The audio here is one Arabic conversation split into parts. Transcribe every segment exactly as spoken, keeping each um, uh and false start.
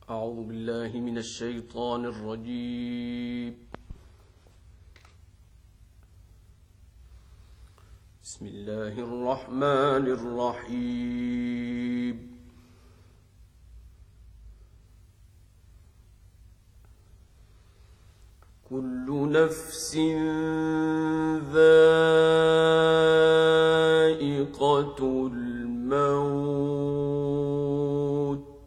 أعوذ بالله من الشيطان الرجيم. بسم الله الرحمن الرحيم. كل نفس ذائقة الموت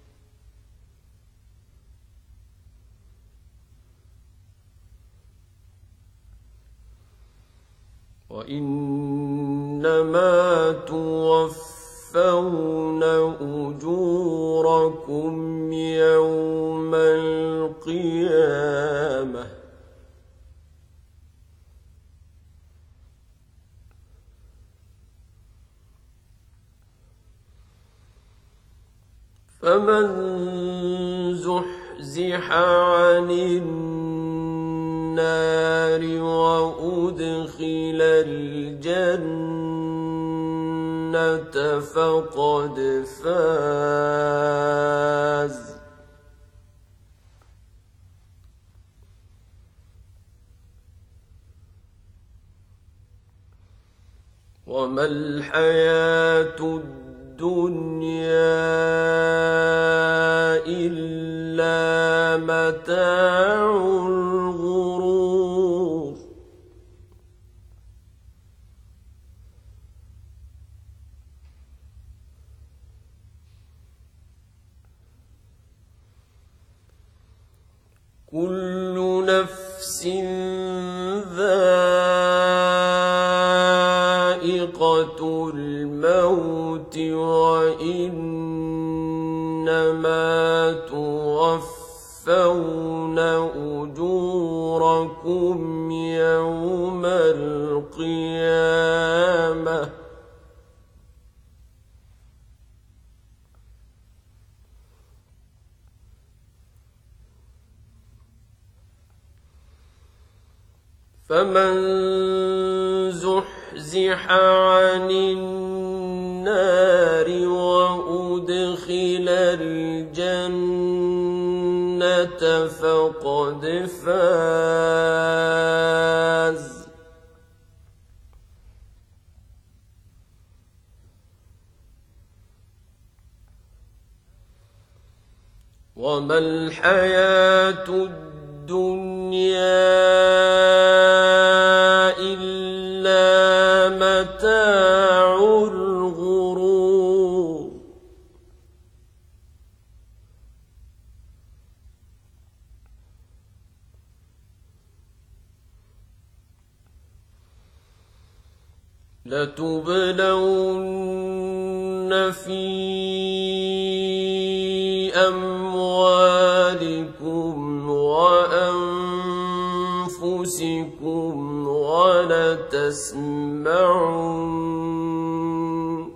وإنما توفون أجوركم يوم القيامة فمن زحزح عن النار وأدخل الجنة فقد فاز. وما الحياة الدنيا إلا متاع الغرور. كل نفس ذائقة الموت وإنما توفون أجوركم يوم القيامة فمن زحزح عن النار وأدخل الجنة فقد فاز. وما الحياة الدنيا إلا متاع الغرور. لتبلون في أموالكم وأنفسكم ولتسمعن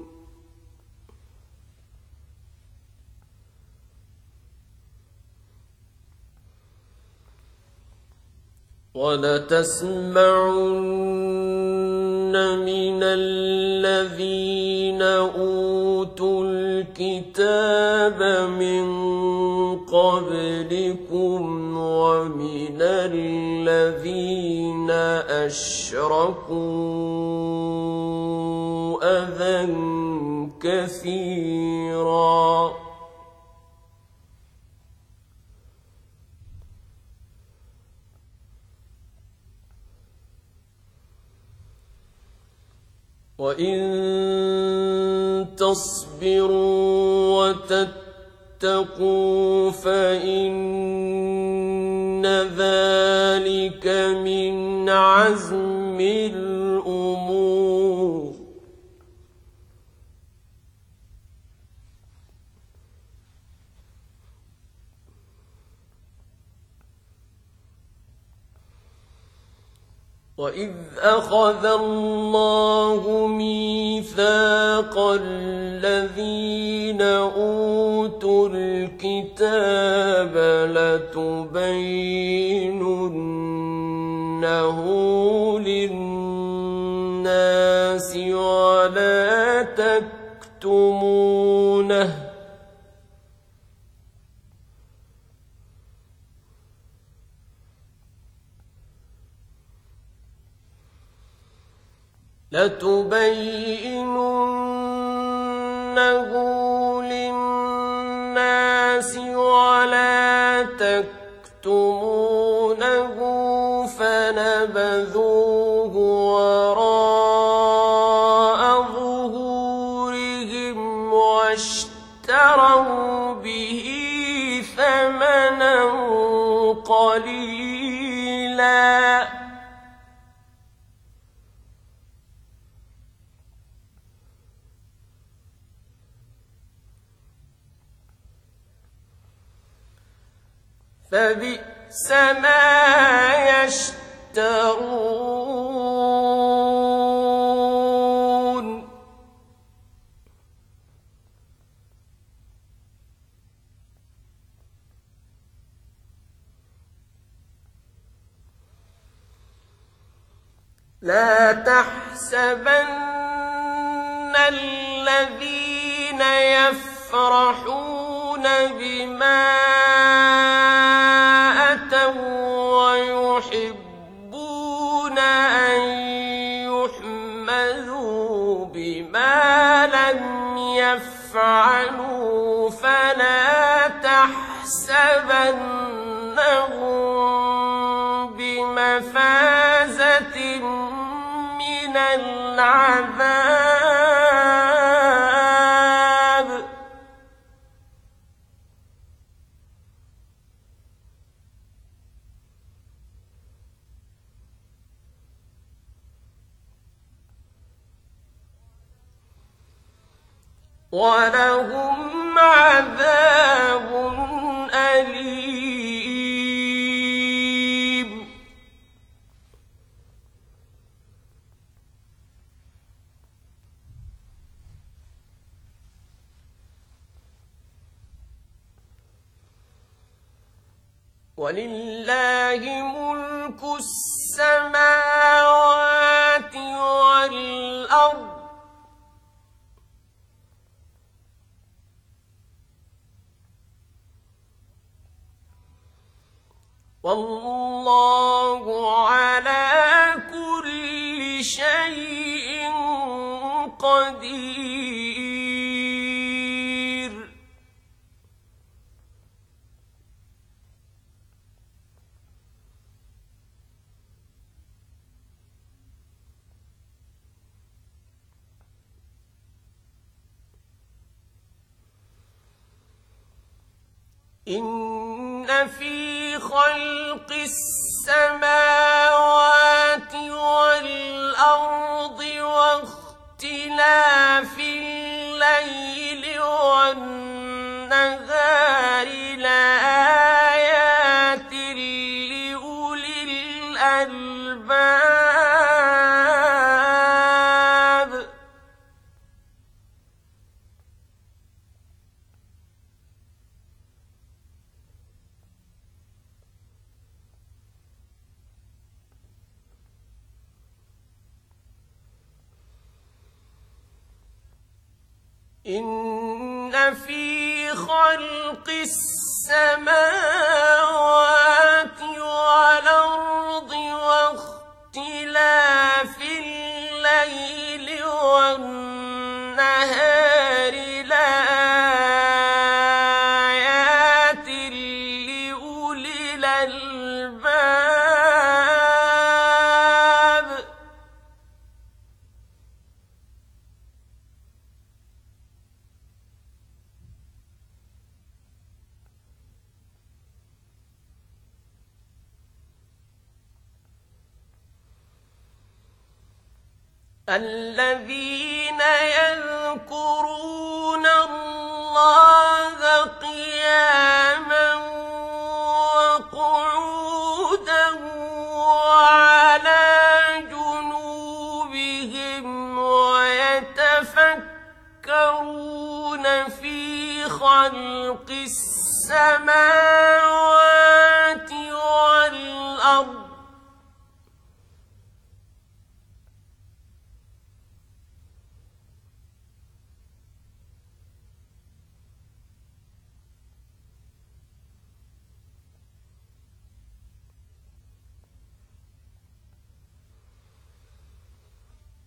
ولتسمعن من الذين أوتوا الكتاب من قبلكم ومن الذين أشركوا أذى كثيرا وإن تصبروا وتتقوا فإن ذلك من عزم الأمور. وإذ أخذ الله ميثاق الذين أوتوا الكتاب لتبيننه للناس ولا تكتمونه لتبيننه للناس ولا تكتمونه فنبذوه وراء ظهورهم واشتروا به ثمنا قليلا فبئس ما يشترون لا تحسبن الذين يفرحون بما ويحبون أن يحمدوا بما لم يفعلوا فلا تحسبنهم بمفازة من العذاب ولهم عذاب أليم ولله ملك السماوات والأرض والله على كل شيء قدير إن في خلق السماوات والأرض واختلاف الليل والنهار لآيات لأولي الألباب إن في خلق السماوات والأرض واختلاف الليل والنهار لآيات لأولي الألباب الذين يذكرون الله قياما وقعودا وعلى جنوبهم ويتفكرون في خلق السماوات والأرض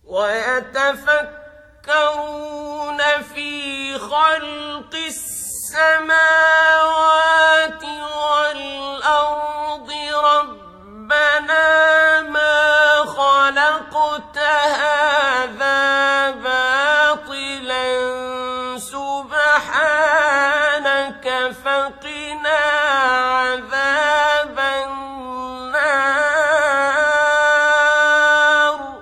ويتفكرون في خلق السماوات والأرض ربنا ما خلقت هذا باطلا سبحانك فقنا عذاب النار.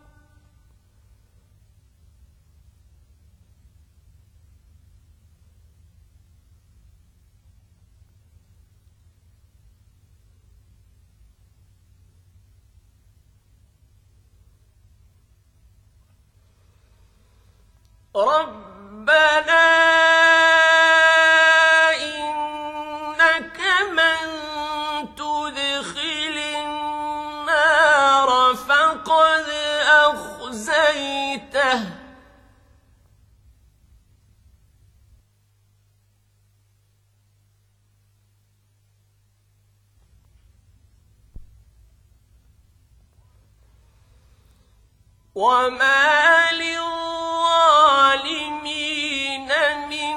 ربنا إنك من تدخل النار فقد أخزيته وما للظالمين من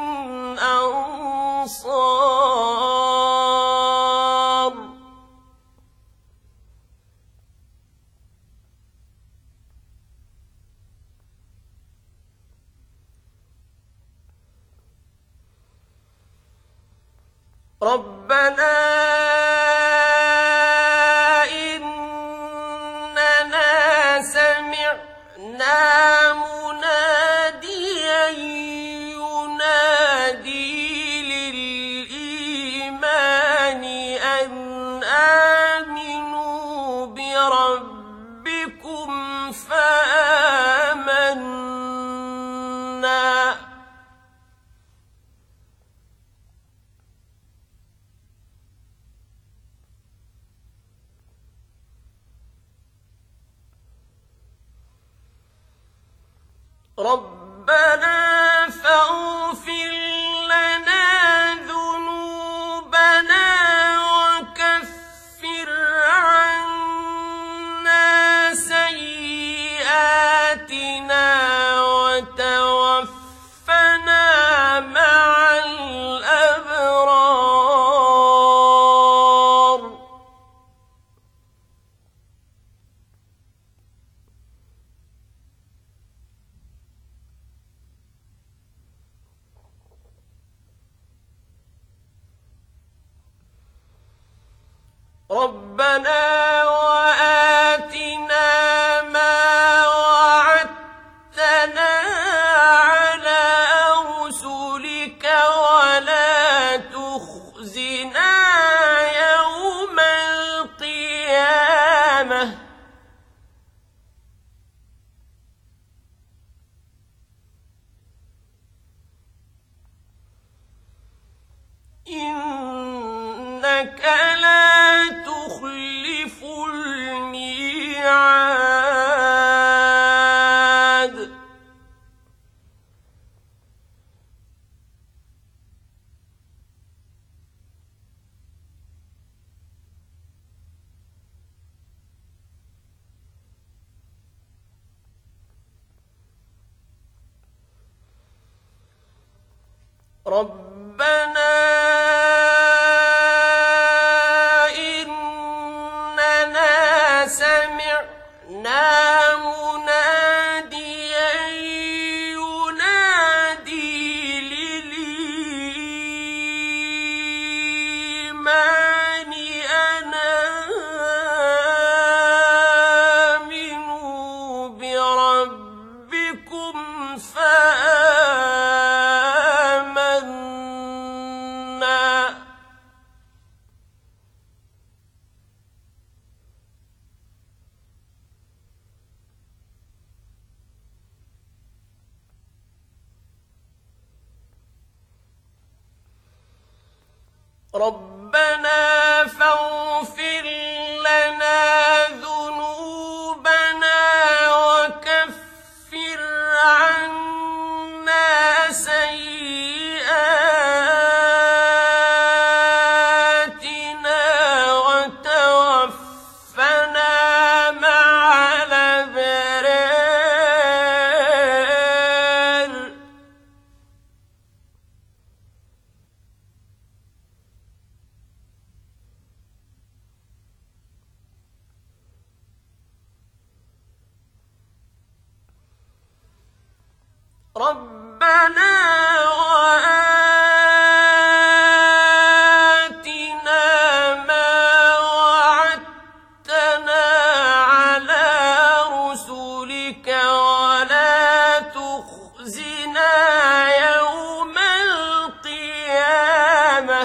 أنصار. ربنا إننا سمعنا مناديا ينادي للإيمان أن آمنوا بربكم فآمنا. ربنا فاغفر لنا ذنوبنا وكفر عنا سيئاتنا وتوفنا مع الأبرار. ربنا وآتنا ما وعدتنا على رسلك ولا تخزنا يوم القيامة إنك لا تخلف الميعاد. ربنا إننا سمعنا مناديا ينادي للإيمان أن آمنوا بربكم فآمنا. ربنا فاغفر لنا ذنوبنا وكفر عنا سيئاتنا وتوفنا مع الأبرار. ربنا وآتنا ما وعدتنا على رسلك ولا تخزنا يوم القيامة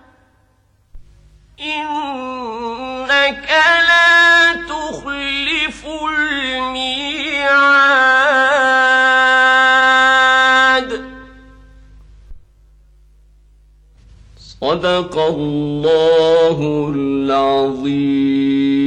إنك لا تخلف الميعاد. صدق الله العظيم.